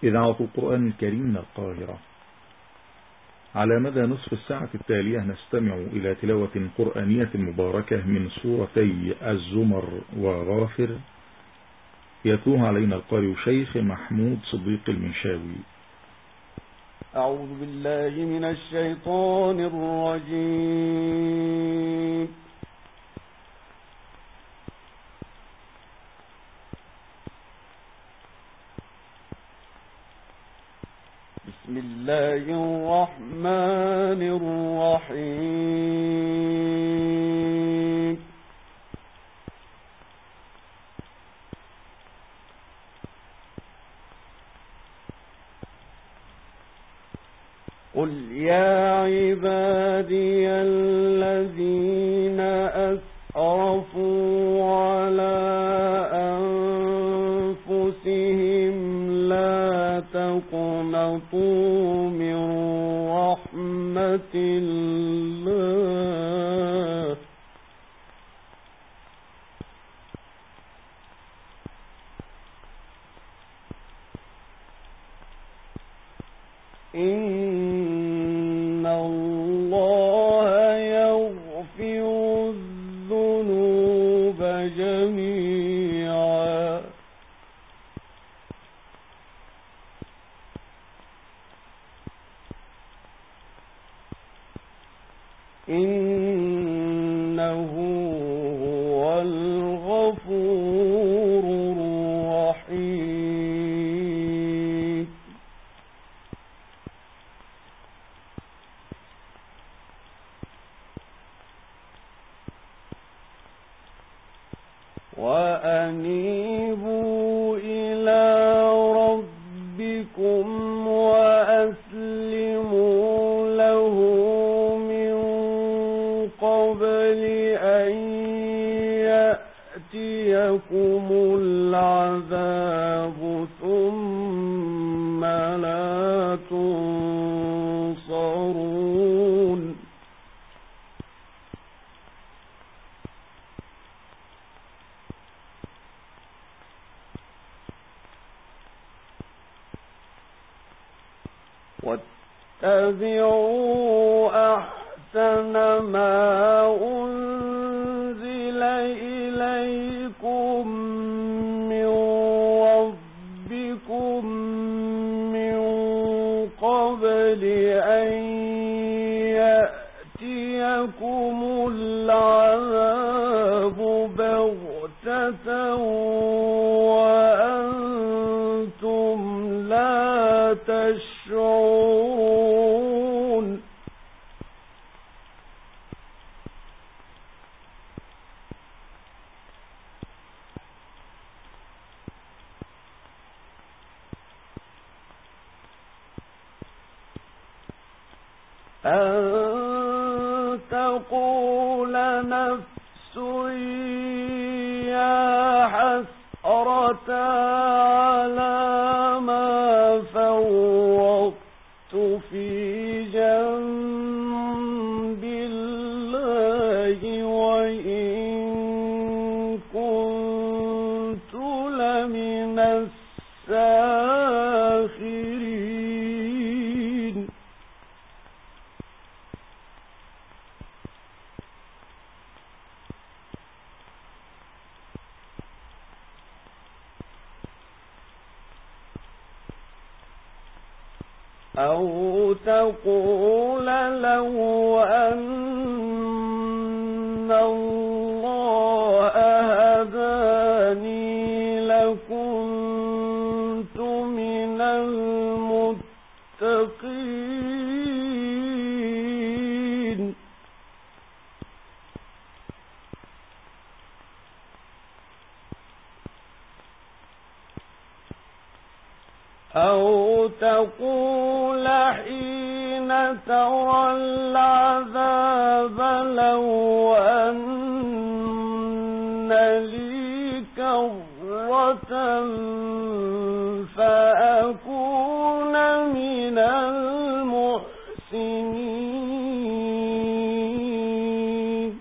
إذاعة القرآن الكريم من القاهرة. على مدى نصف الساعة التالية نستمع إلى تلاوة قرآنية مباركة من سورتي الزمر وغافر، يتلوها علينا القارئ الشيخ محمود صديق المنشاوي. أعوذ بالله من الشيطان الرجيم. بسم الله الرحمن الرحيم. قل يا عبادي الذين أسرفوا على أنفسهم لا تقنطوا من رحمة الله إن الله يغفر الذنوب جميعا إنه هو الغفور الرحيم. وأنيبوا إلى ربكم وأسلموا له من قبل أن يأتيكم العذاب ثم لا تنصرون. واتبعوا أحسن ما أنزل إليكم من ربكم من قبل أن يأتيكم العذاب بغتة وأنتم لا تشعرون. أن تقول نفس يا حسرة على ما فرطت في جنب الله وإن كنت لمن الساخرين. أو تقول لو أن الله هداني لكنت من المتقين. أو تقول حين ترى العذاب لو أن لي كرة فأكون من المحسنين.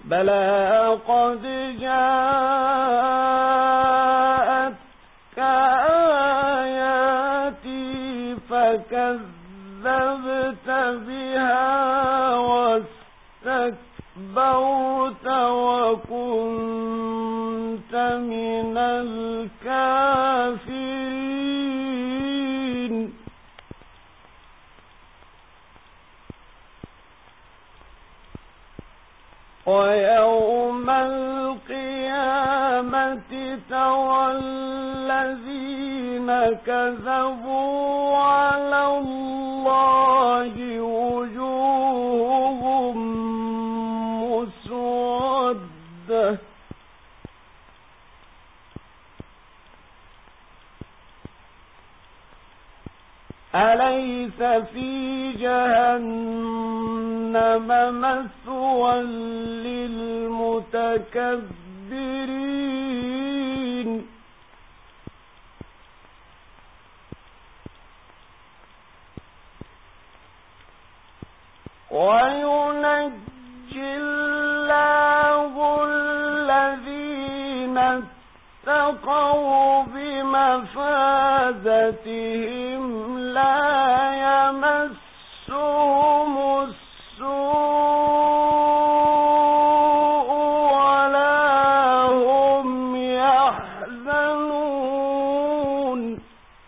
بلى قد جاءتك آياتي فكذبت بها واستكبرت وكنت من الكافرين ويوم القيامة ترى الذين كذبوا على الله وجوههم مسودة أليس في جهنم مثوى للمتكبرين وينجي الله الذين اتقوا بمفازتهم لا يمسهم السوء ولا هم يحزنون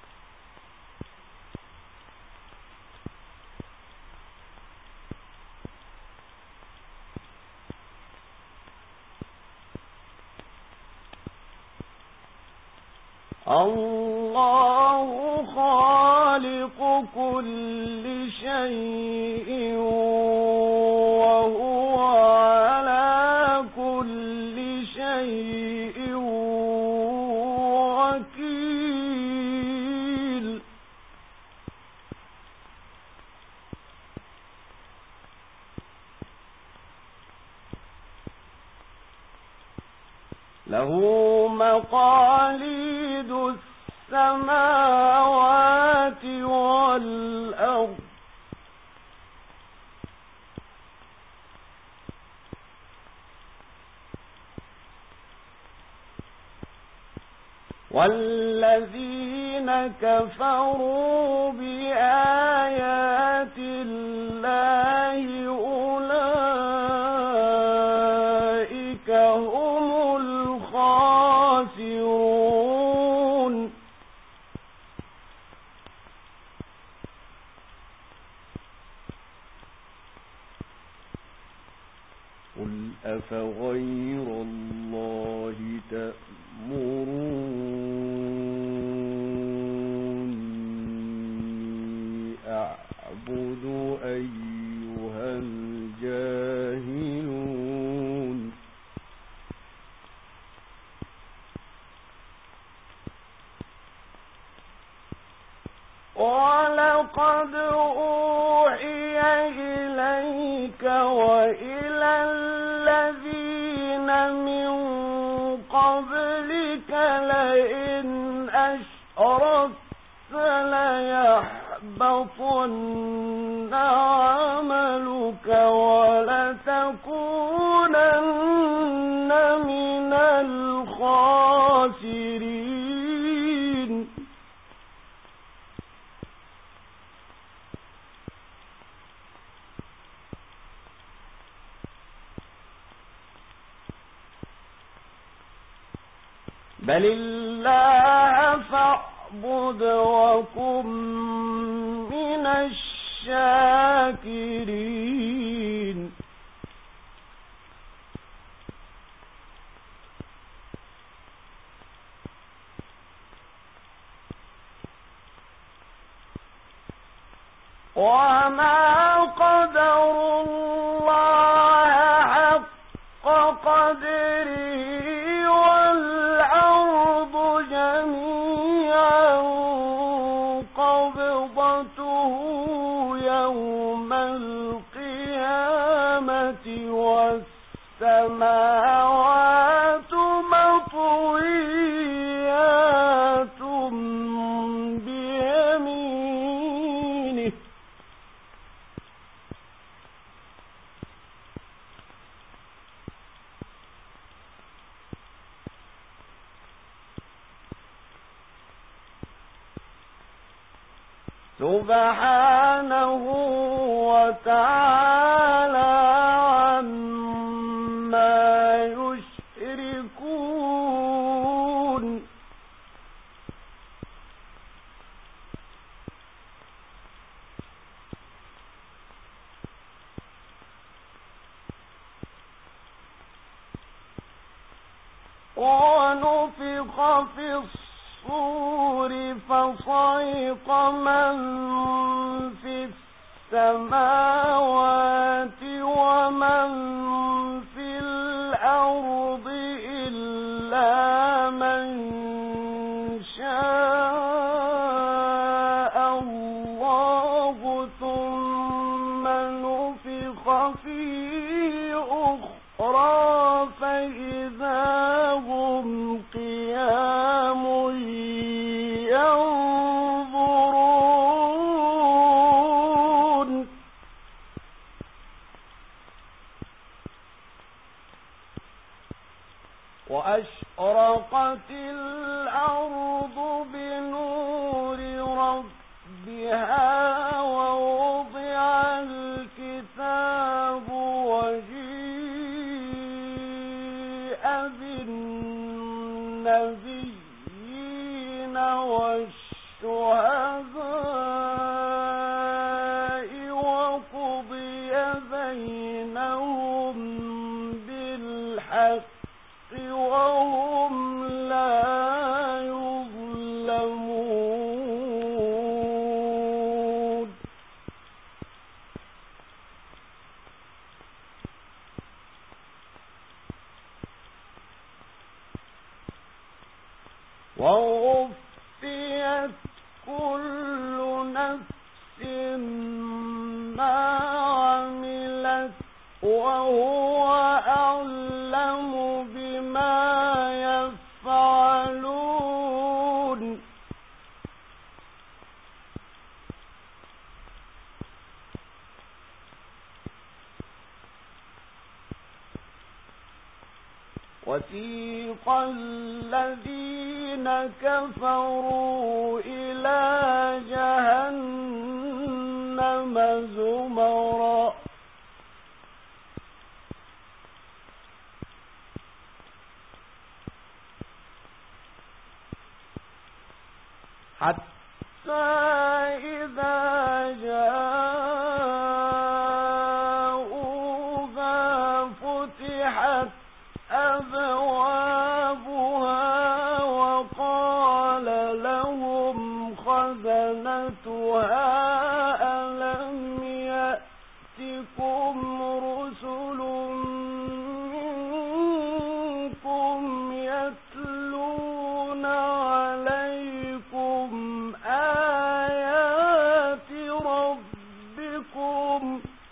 الله خالق كل شيء وهو على كل شيء وكيل له مقاليد السماوات والأرض والذين كفروا بآيات الله أولئك هم الخاسرون قل أفغير الله تأمروني أعبد أيها الجاهلون ولقد أوحي إليك وإلى الذين من قبلك لئن أشركت ليحبطن عملك ولتكونن من الخاسرين بل الله فاعبد وكن من الشاكرين وما قدروا الله حق قدره والأرض جميعا قبضته يوم القيامة والسماوات مطويات بيمينه سبحانه وتعالى عما يشركون ونفخ في الصور فصعق من في السماوات ومن في الأرض إلا من شاء الله ثم نفخ فيه أخرى فإذا هم قيام ينظرون وأشرقت الأرض بنور ربها ووضع الكتاب وجيء بالنبيين والشهداء وقضي بينهم بالحق وهم لا يظلمون ووفيت كل نفس ما عملت وهو أعلم بما يفعلون وسيق الذين كفروا إلى جهنم زمرا حتى إذا جاءوها فتحت أبوابها وقال لهم خزنتها ألم يأتكم رسل منكم يتلون عليكم آيات ربكم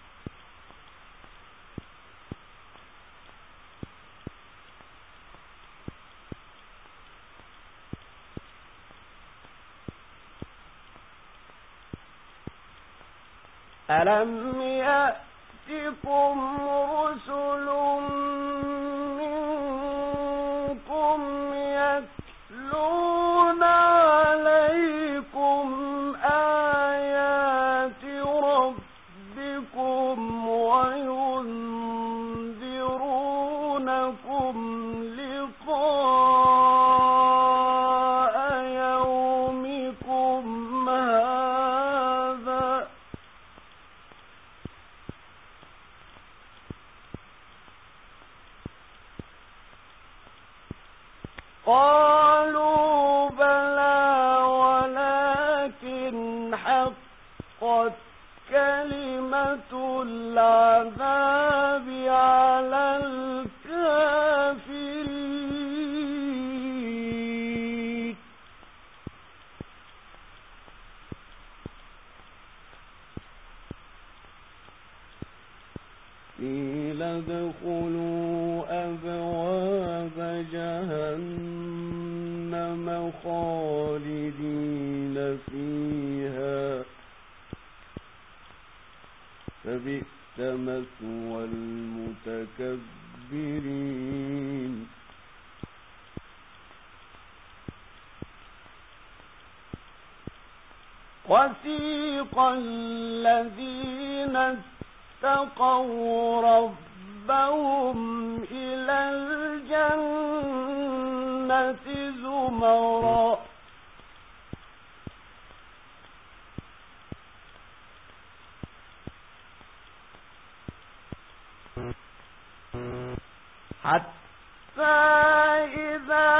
ألم يأتكم رسل منكم يتلون عليكم آيات ربكم وينذرونكم لقاء يومكم هذا قالوا بلى ولكن حقت كلمة العذاب على الكافرين قيل ادخلوا أبواب جهنم خالدين فيها فبئس مثوى المتكبرين وسيق الذين اتقوا ربهم إلى الجنة زمرا حتى إذا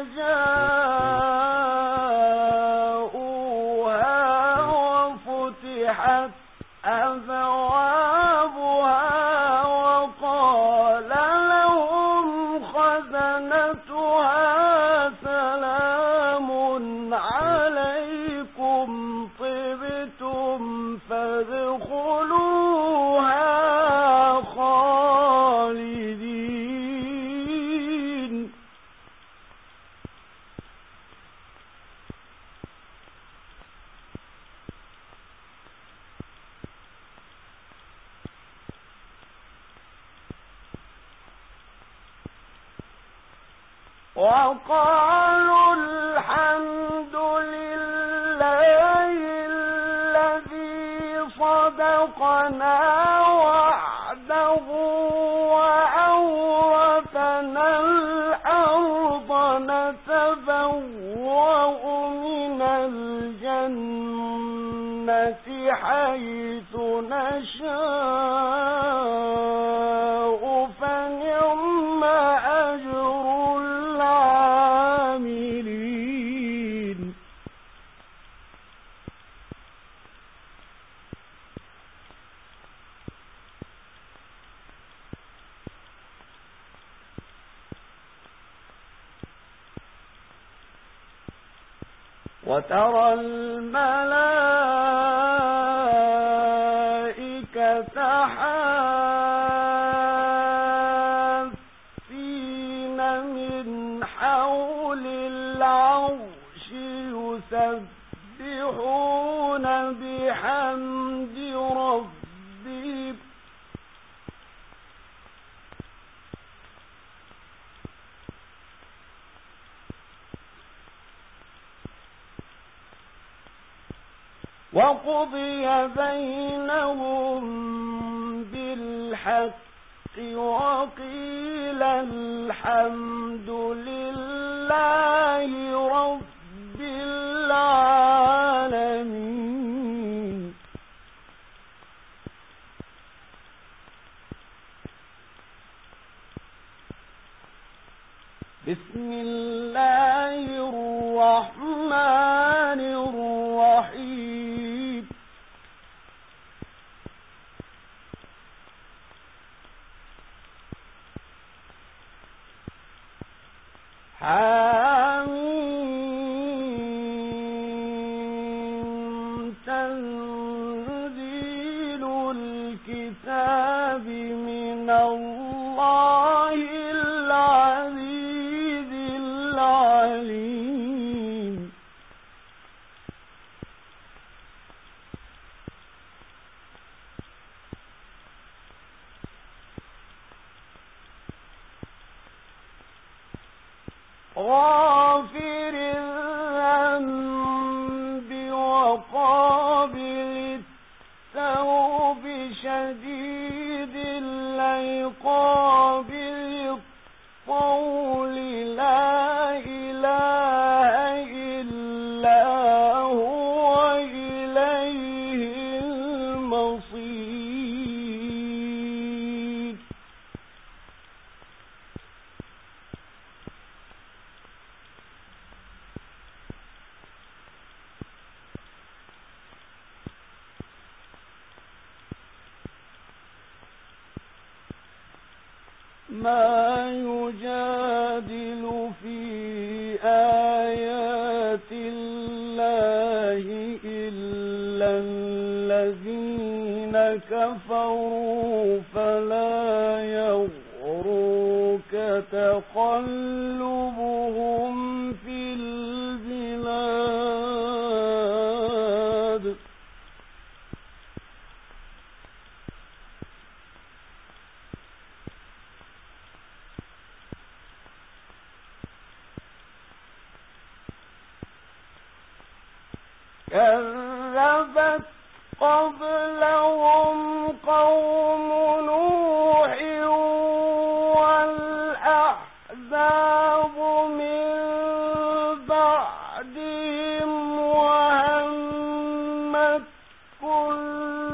جاءوها وفتحت أبوابها وقال لهم خزنتها سلام عليكم طبتم فادخلوها خالدين. وقالوا الحمد لله الذي صدقنا وعده وأورثنا الأرض نتبوأ من الجنة حيث نشاء فنعم أجر العاملين. وترى الملائكة حافين من حول العرش يسبحون بحمد ربهم وقضي بينهم بالحق وقيل الحمد لله رب العالمين. بسم الله الرحمن الرحيم. حميم تنزيل الكتاب من الله العزيز العليم. غافر الذنب وقابل التوب شديد العقاب الطول لا إله إلا هو إليه المصير. ما يجادل في آيات الله إلا الذين كفروا فلا يغرك تقلبهم في البلاد. كذب كذبت قبلهم قوم نوح والأحزاب من بعدهم وهمت كل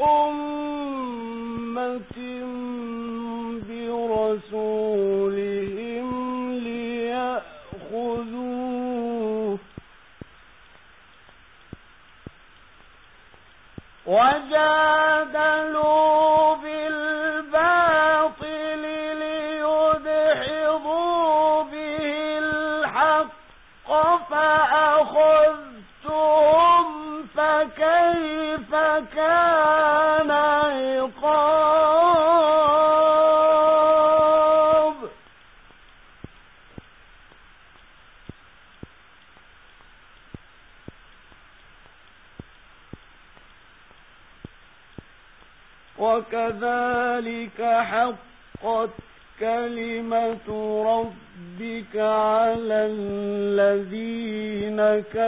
أمة برسولهم ليأخذوه وجادلوا بالباطل ليدحضوا به الحق فأخذتهم فكيف كان عقاب وكذلك حقت كلمة ربك على الذين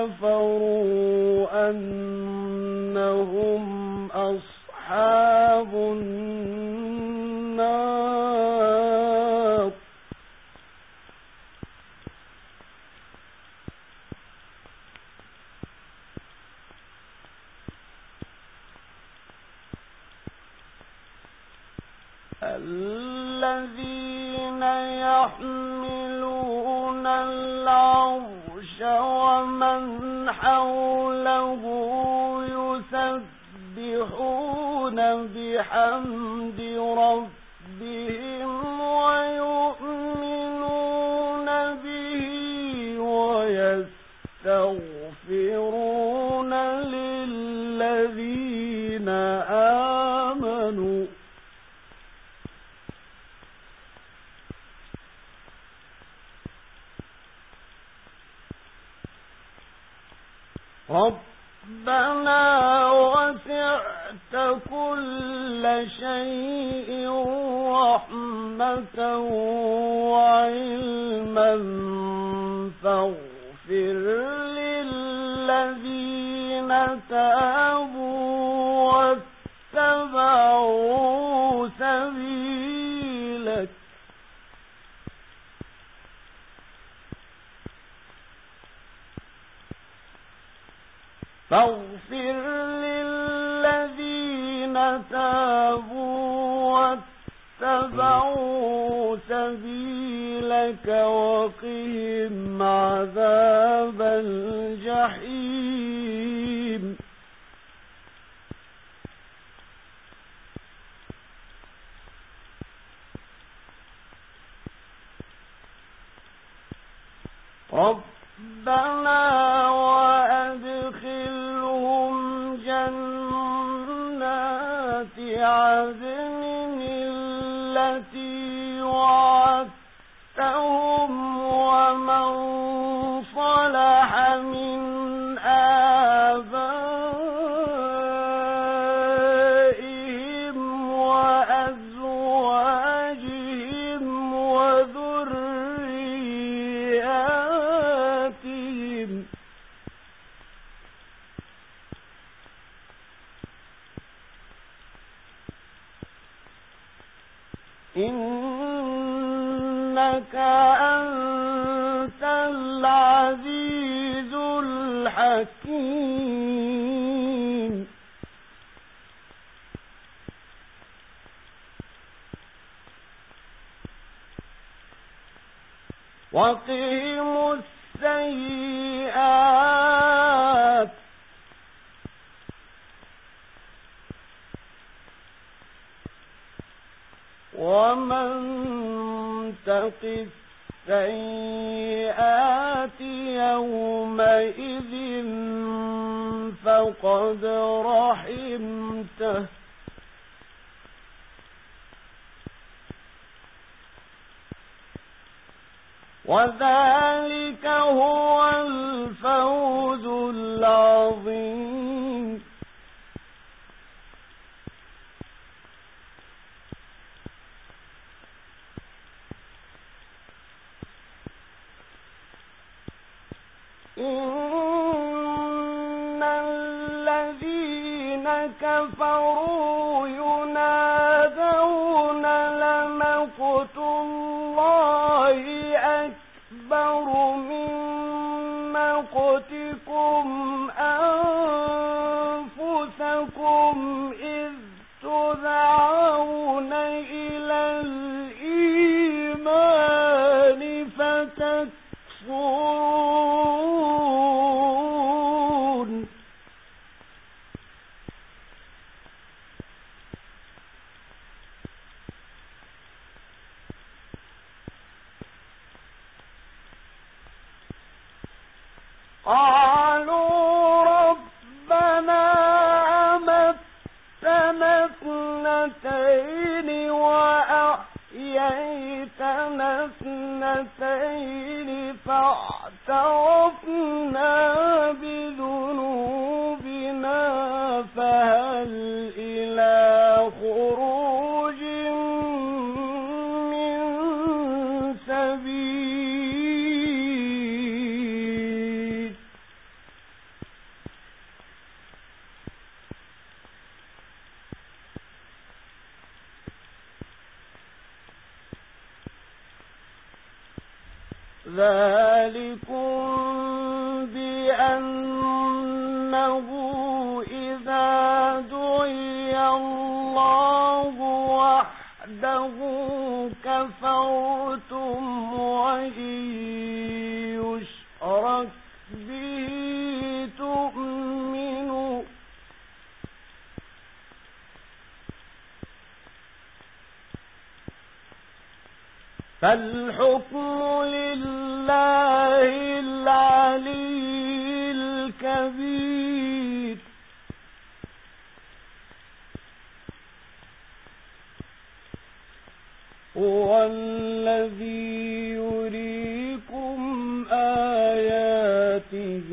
كفروا أنهم أصحاب النار الذين يحملون العرش ومن حوله يسبحون بحمد ربهم ويؤمنون به ويستغفرون للذين آمنوا ربنا وسعت كل شيء رحمة وعلما فاغفر للذين تابوا واتبعوا سبيلك فاغفر للذين تابوا واتبعوا سبيلك وقهم عذاب الجحيم ربنا وأدخلهم جنات عدن التي وعدتهم ومن صلح من آبائهم وأزواجهم وذرياتهم إنك أنت العزيز الحكيم وقهم السيئات ومن تق السيئات يومئذ فقد رحمته وذلك هو الفوز العظيم إن الذين كفروا ينادون لمقت الله أكبر من مقتكم أنفسكم إذ تدعون إلى الإيمان فتكفرون قالوا ربنا أمتنا اثنتين وأحييتنا اثنتين فاعترفنا بذنوبنا فهل إلى خروج من سبيل ذلكم بأنه إذا دعي الله وحده كفرتم وإن يشرك به تؤمنوا فالحكم لله العلي الكبير هو الذي يريكم آياته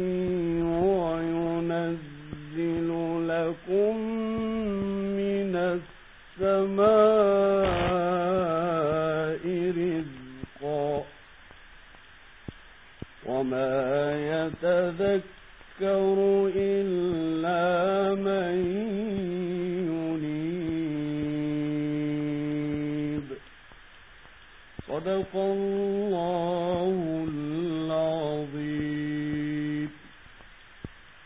وينزل لكم من السماء رزقا وما يتذكر إلا من ينيب صدق الله